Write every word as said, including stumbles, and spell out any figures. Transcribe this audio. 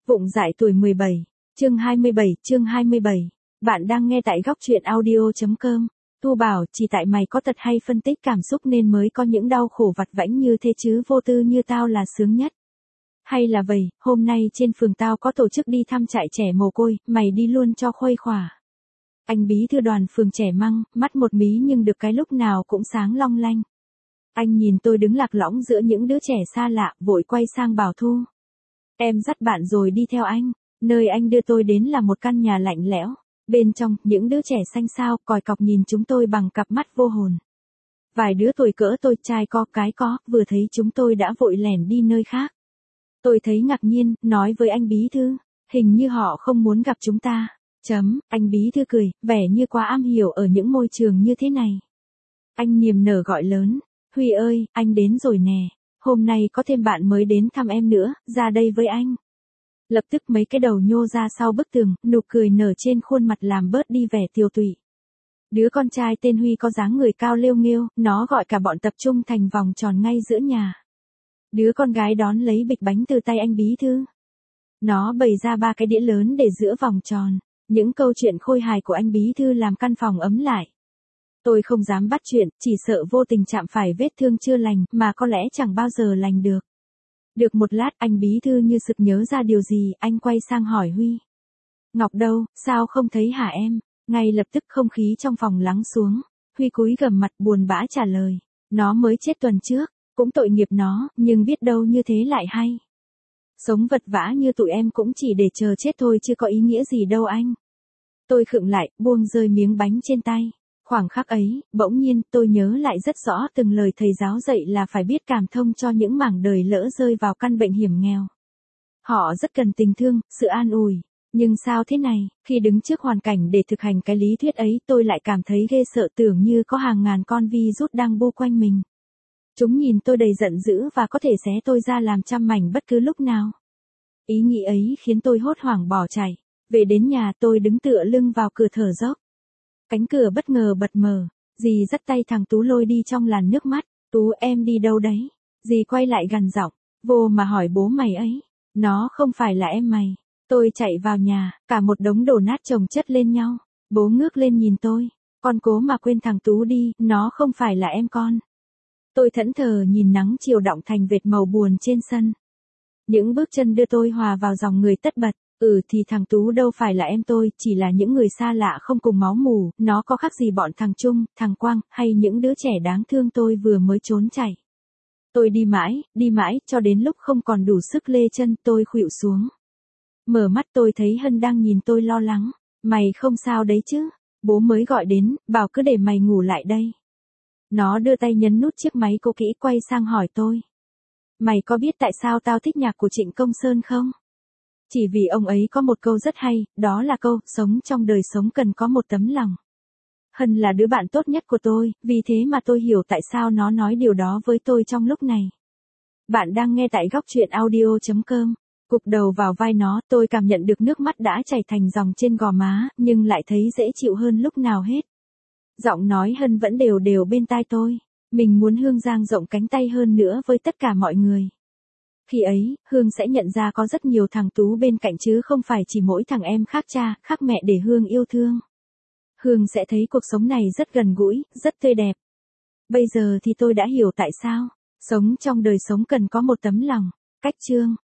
Vụng dại tuổi mười bảy, chương hai mươi bảy, chương hai mươi bảy. Bạn đang nghe tại góc truyện audio.com. Tu bảo, chỉ tại mày có tật hay phân tích cảm xúc nên mới có những đau khổ vặt vãnh như thế chứ vô tư như tao là sướng nhất. Hay là vậy, hôm nay trên phường tao có tổ chức đi thăm trại trẻ mồ côi, mày đi luôn cho khuây khỏa. Anh bí thư đoàn phường Trẻ Măng, mắt một mí nhưng được cái lúc nào cũng sáng long lanh. Anh nhìn tôi đứng lạc lõng giữa những đứa trẻ xa lạ, vội quay sang bảo Thu. Em dắt bạn rồi đi theo anh, nơi anh đưa tôi đến là một căn nhà lạnh lẽo. Bên trong, những đứa trẻ xanh xao, còi cọc nhìn chúng tôi bằng cặp mắt vô hồn. Vài đứa tuổi cỡ tôi, trai có cái có, vừa thấy chúng tôi đã vội lẻn đi nơi khác. Tôi thấy ngạc nhiên, nói với anh bí thư, hình như họ không muốn gặp chúng ta. Chấm, anh bí thư cười, vẻ như quá am hiểu ở những môi trường như thế này. Anh niềm nở gọi lớn, Huy ơi, anh đến rồi nè. Hôm nay có thêm bạn mới đến thăm em nữa, ra đây với anh. Lập tức mấy cái đầu nhô ra sau bức tường, nụ cười nở trên khuôn mặt làm bớt đi vẻ tiều tụy. Đứa con trai tên Huy có dáng người cao lêu nghêu, nó gọi cả bọn tập trung thành vòng tròn ngay giữa nhà. Đứa con gái đón lấy bịch bánh từ tay anh bí thư. Nó bày ra ba cái đĩa lớn để giữa vòng tròn. Những câu chuyện khôi hài của anh bí thư làm căn phòng ấm lại. Tôi không dám bắt chuyện, chỉ sợ vô tình chạm phải vết thương chưa lành, mà có lẽ chẳng bao giờ lành được. Được một lát, anh bí thư như sực nhớ ra điều gì, anh quay sang hỏi Huy. Ngọc đâu, sao không thấy hả em? Ngay lập tức không khí trong phòng lắng xuống. Huy cúi gằm mặt buồn bã trả lời. Nó mới chết tuần trước, cũng tội nghiệp nó, nhưng biết đâu như thế lại hay. Sống vật vã như tụi em cũng chỉ để chờ chết thôi chứ có ý nghĩa gì đâu anh. Tôi khựng lại, buông rơi miếng bánh trên tay. Khoảng khắc ấy, bỗng nhiên tôi nhớ lại rất rõ từng lời thầy giáo dạy là phải biết cảm thông cho những mảng đời lỡ rơi vào căn bệnh hiểm nghèo. Họ rất cần tình thương, sự an ủi. Nhưng sao thế này, khi đứng trước hoàn cảnh để thực hành cái lý thuyết ấy tôi lại cảm thấy ghê sợ, tưởng như có hàng ngàn con virus đang bu quanh mình. Chúng nhìn tôi đầy giận dữ và có thể xé tôi ra làm trăm mảnh bất cứ lúc nào. Ý nghĩ ấy khiến tôi hốt hoảng bỏ chạy. Về đến nhà tôi đứng tựa lưng vào cửa thở dốc. Cánh cửa bất ngờ bật mở. Dì dắt tay thằng Tú lôi đi trong làn nước mắt. Tú em đi đâu đấy? Dì quay lại gằn giọng. Vô mà hỏi bố mày ấy. Nó không phải là em mày. Tôi chạy vào nhà, cả một đống đổ nát chồng chất lên nhau. Bố ngước lên nhìn tôi. Con cố mà quên thằng Tú đi, nó không phải là em con. Tôi thẫn thờ nhìn nắng chiều đọng thành vệt màu buồn trên sân. Những bước chân đưa tôi hòa vào dòng người tất bật. Ừ thì thằng Tú đâu phải là em tôi, chỉ là những người xa lạ không cùng máu mủ, nó có khác gì bọn thằng Trung, thằng Quang, hay những đứa trẻ đáng thương tôi vừa mới trốn chạy. Tôi đi mãi, đi mãi, cho đến lúc không còn đủ sức lê chân tôi khuỵu xuống. Mở mắt tôi thấy Hân đang nhìn tôi lo lắng. Mày không sao đấy chứ? Bố mới gọi đến, bảo cứ để mày ngủ lại đây. Nó đưa tay nhấn nút chiếc máy cô kỹ quay sang hỏi tôi. Mày có biết tại sao tao thích nhạc của Trịnh Công Sơn không? Chỉ vì ông ấy có một câu rất hay, đó là câu, sống trong đời sống cần có một tấm lòng. Hân là đứa bạn tốt nhất của tôi, vì thế mà tôi hiểu tại sao nó nói điều đó với tôi trong lúc này. Bạn đang nghe tại góc truyện audio.com. Cụp đầu vào vai nó, tôi cảm nhận được nước mắt đã chảy thành dòng trên gò má, nhưng lại thấy dễ chịu hơn lúc nào hết. Giọng nói Hân vẫn đều đều bên tai tôi. Mình muốn Hương dang rộng cánh tay hơn nữa với tất cả mọi người. Khi ấy, Hương sẽ nhận ra có rất nhiều thằng Tú bên cạnh chứ không phải chỉ mỗi thằng em khác cha, khác mẹ để Hương yêu thương. Hương sẽ thấy cuộc sống này rất gần gũi, rất tươi đẹp. Bây giờ thì tôi đã hiểu tại sao. Sống trong đời sống cần có một tấm lòng. Cách chương.